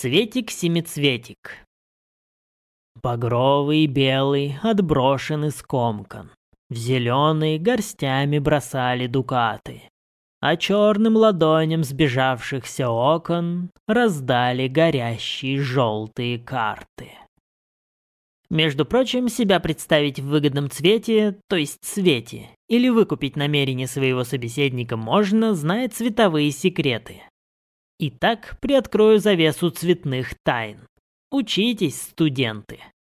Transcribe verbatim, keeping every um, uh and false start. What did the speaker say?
Цветик-семицветик. Багровый и белый отброшен и скомкан. В зеленый горстями бросали дукаты, а черным ладоням сбежавшихся окон раздали горящие желтые карты. Между прочим, себя представить в выгодном цвете, то есть цвете, или выкупить намерение своего собеседника можно, зная цветовые секреты. Итак, приоткрою завесу цветных тайн. Учитесь, студенты.